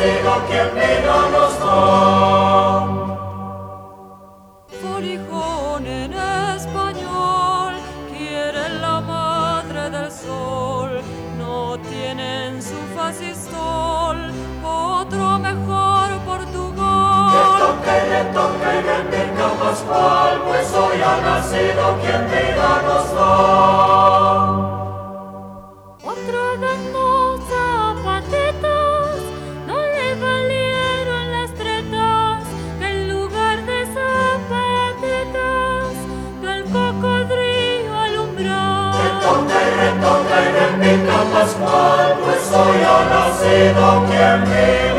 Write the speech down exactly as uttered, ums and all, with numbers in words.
nacido quien vida nos da. Folijón en español, quiere la madre del sol, no tiene en su fascistol otro mejor Portugal. Que toque y retoque y bendiga Pascual, pues hoy ha nacido quien vida nos da. Otro ganó zapatitos, no le valieron las tretas, que en lugar de zapatitos, del cocodrilo alumbrar. Que toque y retoque y bendiga Pascual, pues hoy ha nacido quien viva